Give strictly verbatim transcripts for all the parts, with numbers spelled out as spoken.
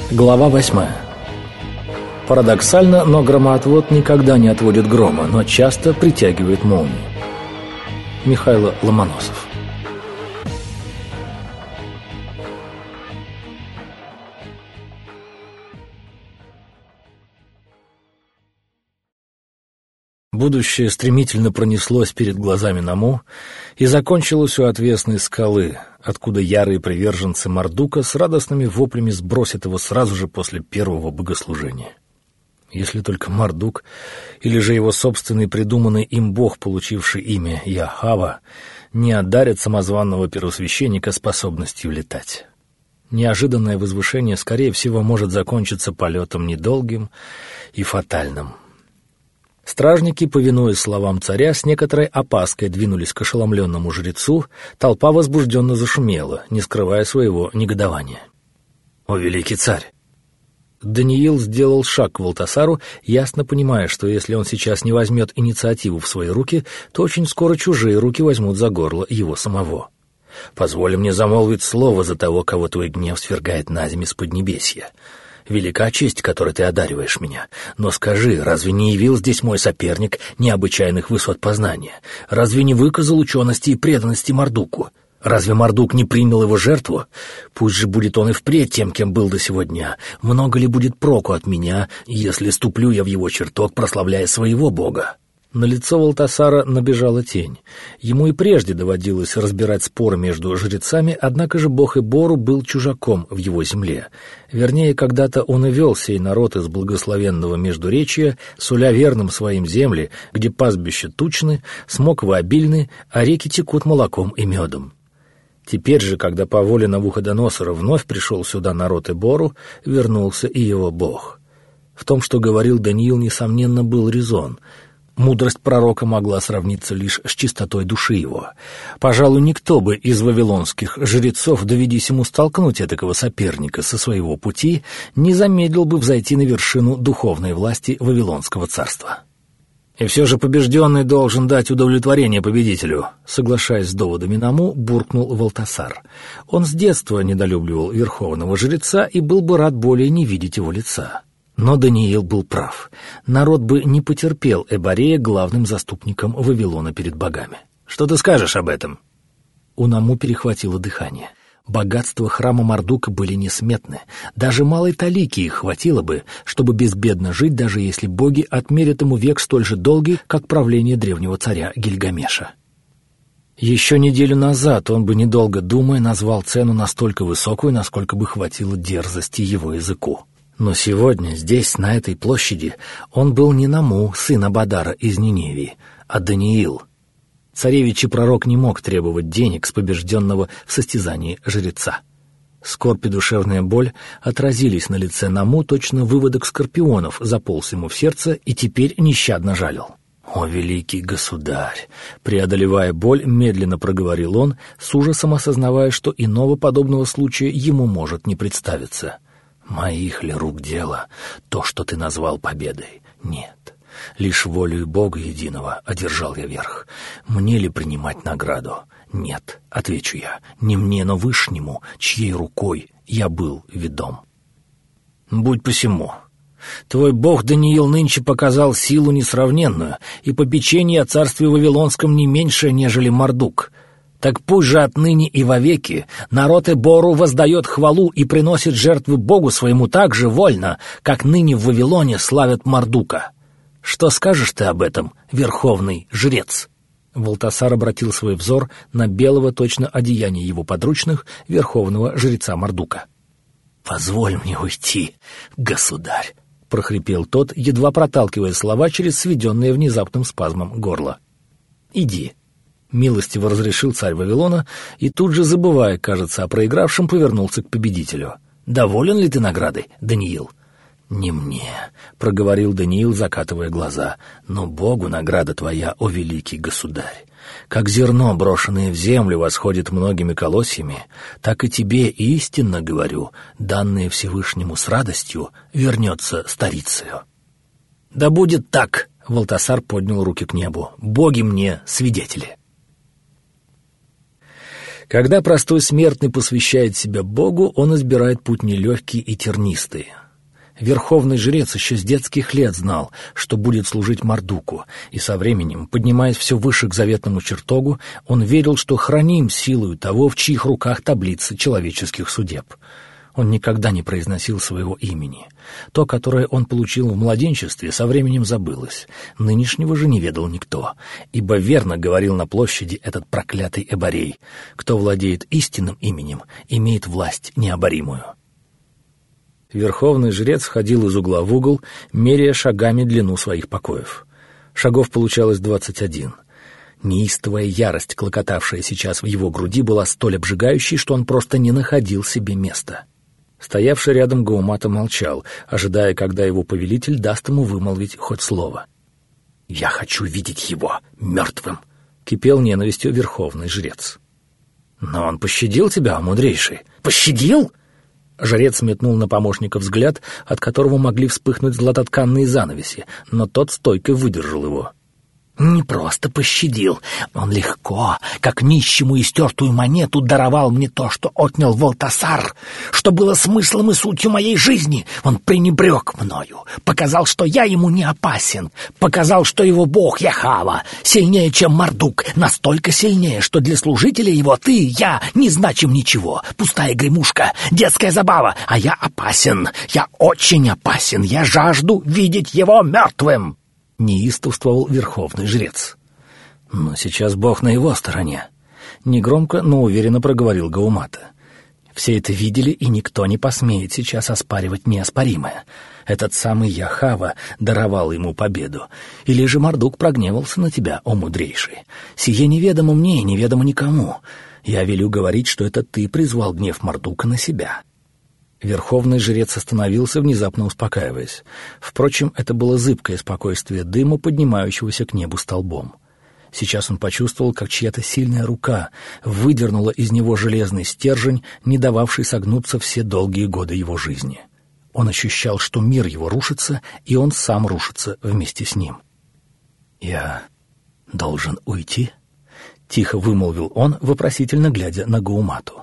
Глава восьмая. Парадоксально, но громоотвод никогда не отводит грома, но часто притягивает молнии. Михаил Ломоносов. Будущее стремительно пронеслось перед глазами Наму и закончилось у отвесной скалы, откуда ярые приверженцы Мардука с радостными воплями сбросят его сразу же после первого богослужения. Если только Мардук, или же его собственный придуманный им бог, получивший имя Яхава, не одарит самозванного первосвященника способностью летать. Неожиданное возвышение, скорее всего, может закончиться полетом недолгим и фатальным. Стражники, повинуясь словам царя, с некоторой опаской двинулись к ошеломленному жрецу, толпа возбужденно зашумела, не скрывая своего негодования. «О, великий царь!» Даниил сделал шаг к Валтасару, ясно понимая, что если он сейчас не возьмет инициативу в свои руки, то очень скоро чужие руки возьмут за горло его самого. «Позволь мне замолвить слово за того, кого твой гнев свергает на землю с поднебесья. Велика честь, которой ты одариваешь меня. Но скажи, разве не явил здесь мой соперник необычайных высот познания? Разве не выказал учености и преданности Мардуку? Разве Мардук не принял его жертву? Пусть же будет он и впредь тем, кем был до сего дня. Много ли будет проку от меня, если ступлю я в его чертог, прославляя своего бога?» На лицо Валтасара набежала тень. Ему и прежде доводилось разбирать споры между жрецами, однако же бог Эбору был чужаком в его земле. Вернее, когда-то он и вел сей народ из благословенного Междуречия, суля верным своим земли, где пастбища тучны, смоквы обильны, а реки текут молоком и медом. Теперь же, когда по воле Навуходоносора вновь пришел сюда народ Эбору, вернулся и его бог. В том, что говорил Даниил, несомненно, был резон. Мудрость пророка могла сравниться лишь с чистотой души его. Пожалуй, никто бы из вавилонских жрецов, доведись ему столкнуть этакого соперника со своего пути, не замедлил бы взойти на вершину духовной власти Вавилонского царства. «И все же побежденный должен дать удовлетворение победителю», соглашаясь с доводами Наму, буркнул Валтасар. Он с детства недолюбливал верховного жреца и был бы рад более не видеть его лица. Но Даниил был прав. Народ бы не потерпел Эборея главным заступником Вавилона перед богами. «Что ты скажешь об этом?» У Наму перехватило дыхание. Богатства храма Мардука были несметны. Даже малой талики их хватило бы, чтобы безбедно жить, даже если боги отмерят ему век столь же долгий, как правление древнего царя Гильгамеша. Еще неделю назад он бы, недолго думая, назвал цену настолько высокую, насколько бы хватило дерзости его языку. Но сегодня, здесь, на этой площади, он был не Наму, сын Абадара из Ниневии, а Даниил. Царевич и пророк не мог требовать денег с побежденного в состязании жреца. Скорбь и душевная боль отразились на лице Наму, точно выводок скорпионов заполз ему в сердце и теперь нещадно жалил. «О, великий государь!» Преодолевая боль, медленно проговорил он, с ужасом осознавая, что иного подобного случая ему может не представиться. «Моих ли рук дело то, что ты назвал победой? Нет. Лишь волею Бога единого одержал я верх. Мне ли принимать награду? Нет, отвечу я, не мне, но Вышнему, чьей рукой я был ведом». «Будь посему. Твой бог Даниил нынче показал силу несравненную, и попечение о царстве Вавилонском не меньше, нежели Мардук. Так пусть же отныне и вовеки народ Эбору воздает хвалу и приносит жертвы Богу своему так же вольно, как ныне в Вавилоне славят Мардука. Что скажешь ты об этом, верховный жрец?» Валтасар обратил свой взор на белого точно одеяния его подручных, верховного жреца Мардука. «Позволь мне уйти, государь», — прохрипел тот, едва проталкивая слова через сведенное внезапным спазмом горло. «Иди», — милостиво разрешил царь Вавилона, и тут же, забывая, кажется, о проигравшем, повернулся к победителю. «Доволен ли ты наградой, Даниил?» «Не мне», — проговорил Даниил, закатывая глаза, — «но Богу награда твоя, о великий государь. Как зерно, брошенное в землю, восходит многими колосьями, так и тебе, истинно говорю, данное Всевышнему с радостью, вернется старицею». «Да будет так», — Валтасар поднял руки к небу, — «боги мне свидетели». Когда простой смертный посвящает себя Богу, он избирает путь нелегкий и тернистый. Верховный жрец еще с детских лет знал, что будет служить Мардуку, и со временем, поднимаясь все выше к заветному чертогу, он верил, что храним силою того, в чьих руках таблицы человеческих судеб. Он никогда не произносил своего имени. То, которое он получил в младенчестве, со временем забылось. Нынешнего же не ведал никто, ибо верно говорил на площади этот проклятый Эборей: кто владеет истинным именем, имеет власть необоримую. Верховный жрец ходил из угла в угол, меряя шагами длину своих покоев. Шагов получалось двадцать один. Неистовая ярость, клокотавшая сейчас в его груди, была столь обжигающей, что он просто не находил себе места. Стоявший рядом Гаумата молчал, ожидая, когда его повелитель даст ему вымолвить хоть слово. «Я хочу видеть его мертвым!» — кипел ненавистью верховный жрец. «Но он пощадил тебя, мудрейший!» «Пощадил?» Жрец метнул на помощника взгляд, от которого могли вспыхнуть златотканные занавеси, но тот стойко выдержал его. «Не просто пощадил. Он легко, как нищему истертую монету, даровал мне то, что отнял Валтасар, что было смыслом и сутью моей жизни. Он пренебрег мною, показал, что я ему не опасен, показал, что его бог Яхава сильнее, чем Мардук, настолько сильнее, что для служителя его ты, я, не значим ничего, пустая гремушка, детская забава, а я опасен, я очень опасен, я жажду видеть его мертвым!» — неистовствовал верховный жрец. «Но сейчас Бог на его стороне», — негромко, но уверенно проговорил Гаумата. «Все это видели, и никто не посмеет сейчас оспаривать неоспоримое. Этот самый Яхава даровал ему победу. Или же Мардук прогневался на тебя, о мудрейший? Сие неведомо мне и неведомо никому. Я велю говорить, что это ты призвал гнев Мардука на себя». Верховный жрец остановился, внезапно успокаиваясь. Впрочем, это было зыбкое спокойствие дыма, поднимающегося к небу столбом. Сейчас он почувствовал, как чья-то сильная рука выдернула из него железный стержень, не дававший согнуться все долгие годы его жизни. Он ощущал, что мир его рушится, и он сам рушится вместе с ним. «Я должен уйти?» — тихо вымолвил он, вопросительно глядя на Гаумату.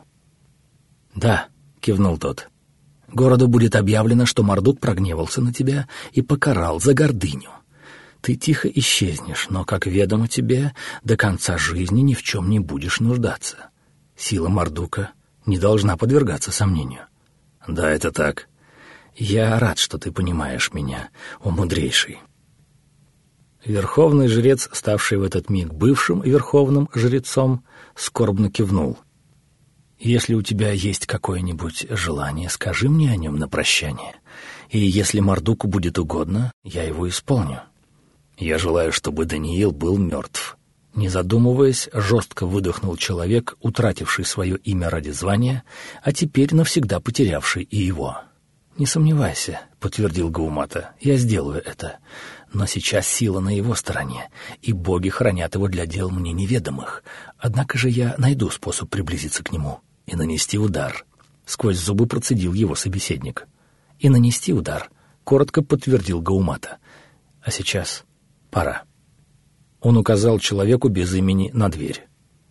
«Да», — кивнул тот. «Городу будет объявлено, что Мардук прогневался на тебя и покарал за гордыню. Ты тихо исчезнешь, но, как ведомо тебе, до конца жизни ни в чем не будешь нуждаться. Сила Мардука не должна подвергаться сомнению». «Да, это так. Я рад, что ты понимаешь меня, о мудрейший». Верховный жрец, ставший в этот миг бывшим верховным жрецом, скорбно кивнул. «Если у тебя есть какое-нибудь желание, скажи мне о нем на прощание. И если Мардуку будет угодно, я его исполню. Я желаю, чтобы Даниил был мертв». Не задумываясь, жестко выдохнул человек, утративший свое имя ради звания, а теперь навсегда потерявший и его. «Не сомневайся», — подтвердил Гаумата, — «я сделаю это. Но сейчас сила на его стороне, и боги хранят его для дел мне неведомых. Однако же я найду способ приблизиться к нему и нанести удар». Сквозь зубы процедил его собеседник. «И нанести удар», — коротко подтвердил Гаумата. «А сейчас пора». Он указал человеку без имени на дверь.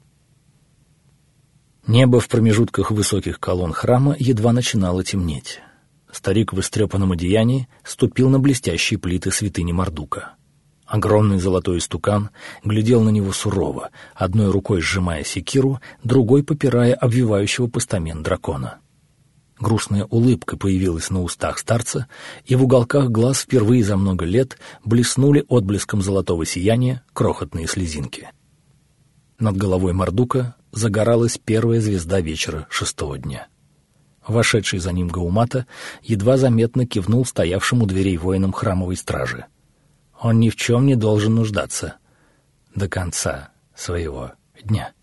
Небо в промежутках высоких колонн храма едва начинало темнеть. Старик в истрепанном одеянии ступил на блестящие плиты святыни Мардука. Огромный золотой истукан глядел на него сурово, одной рукой сжимая секиру, другой попирая обвивающего постамент дракона. Грустная улыбка появилась на устах старца, и в уголках глаз впервые за много лет блеснули отблеском золотого сияния крохотные слезинки. Над головой Мардука загоралась первая звезда вечера шестого дня. Вошедший за ним Гаумата едва заметно кивнул стоявшим у дверей воинам храмовой стражи. Он ни в чем не должен нуждаться до конца своего дня.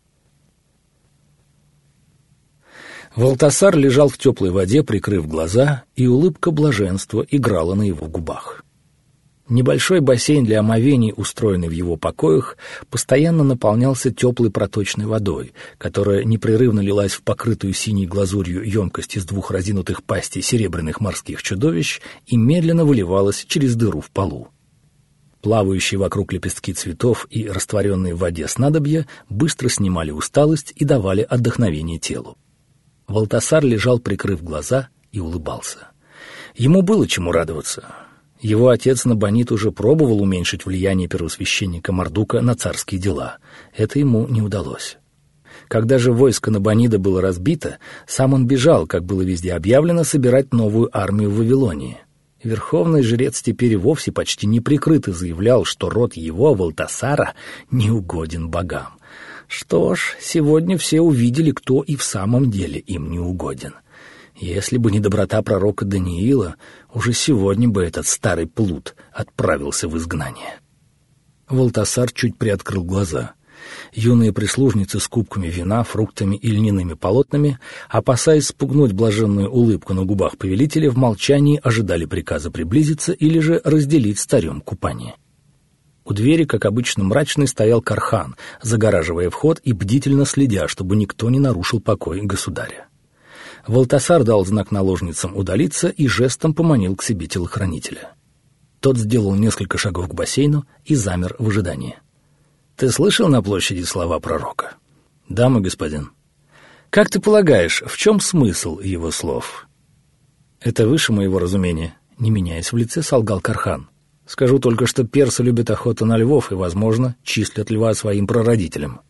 Валтасар лежал в теплой воде, прикрыв глаза, и улыбка блаженства играла на его губах. Небольшой бассейн для омовений, устроенный в его покоях, постоянно наполнялся теплой проточной водой, которая непрерывно лилась в покрытую синей глазурью емкость из двух разинутых пастей серебряных морских чудовищ и медленно выливалась через дыру в полу. Плавающие вокруг лепестки цветов и растворенные в воде снадобья быстро снимали усталость и давали отдохновение телу. Валтасар лежал, прикрыв глаза, и улыбался. Ему было чему радоваться. Его отец Набонид уже пробовал уменьшить влияние первосвященника Мардука на царские дела. Это ему не удалось. Когда же войско Набонида было разбито, сам он бежал, как было везде объявлено, собирать новую армию в Вавилонии. Верховный жрец теперь и вовсе почти неприкрыто заявлял, что род его, Валтасара, не угоден богам. Что ж, сегодня все увидели, кто и в самом деле им не угоден. Если бы не доброта пророка Даниила, уже сегодня бы этот старый плут отправился в изгнание. Валтасар чуть приоткрыл глаза. Юные прислужницы с кубками вина, фруктами и льняными полотнами, опасаясь спугнуть блаженную улыбку на губах повелителя, в молчании ожидали приказа приблизиться или же разделить с царем купание. У двери, как обычно, мрачный стоял Кархан, загораживая вход и бдительно следя, чтобы никто не нарушил покой государя. Валтасар дал знак наложницам удалиться и жестом поманил к себе телохранителя. Тот сделал несколько шагов к бассейну и замер в ожидании. «Ты слышал на площади слова пророка?» «Да, мой господин». «Как ты полагаешь, в чем смысл его слов?» «Это выше моего разумения», — не меняясь в лице, солгал Кархан. «Скажу только, что персы любят охоту на львов и, возможно, числят льва своим прародителем».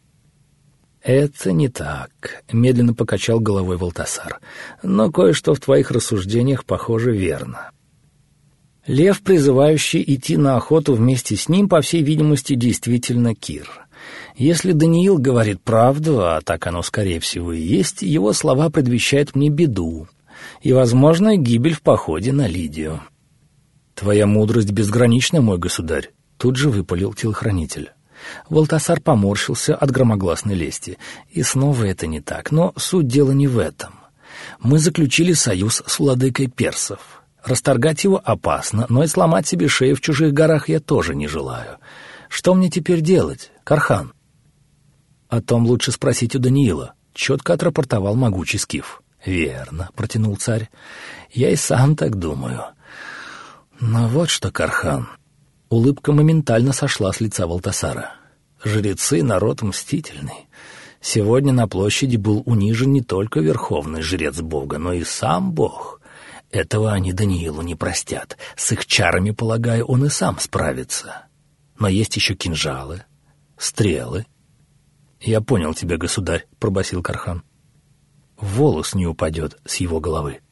«Это не так», — медленно покачал головой Валтасар. «Но кое-что в твоих рассуждениях, похоже, верно. Лев, призывающий идти на охоту вместе с ним, по всей видимости, действительно Кир. Если Даниил говорит правду, а так оно, скорее всего, и есть, его слова предвещают мне беду и, возможно, гибель в походе на Лидию». «Твоя мудрость безгранична, мой государь», — тут же выпалил телохранитель. Валтасар поморщился от громогласной лести. «И снова это не так, но суть дела не в этом. Мы заключили союз с владыкой персов. Расторгать его опасно, но и сломать себе шею в чужих горах я тоже не желаю. Что мне теперь делать, Кархан?» «О том лучше спросить у Даниила», — четко отрапортовал могучий скиф. «Верно», — протянул царь. «Я и сам так думаю. Но вот что, Кархан...» Улыбка моментально сошла с лица Валтасара. «Жрецы — народ мстительный. Сегодня на площади был унижен не только верховный жрец бога, но и сам бог. Этого они Даниилу не простят. С их чарами, полагаю, он и сам справится. Но есть еще кинжалы, стрелы». «Я понял тебя, государь», — пробасил Кархан. «Волос не упадет с его головы».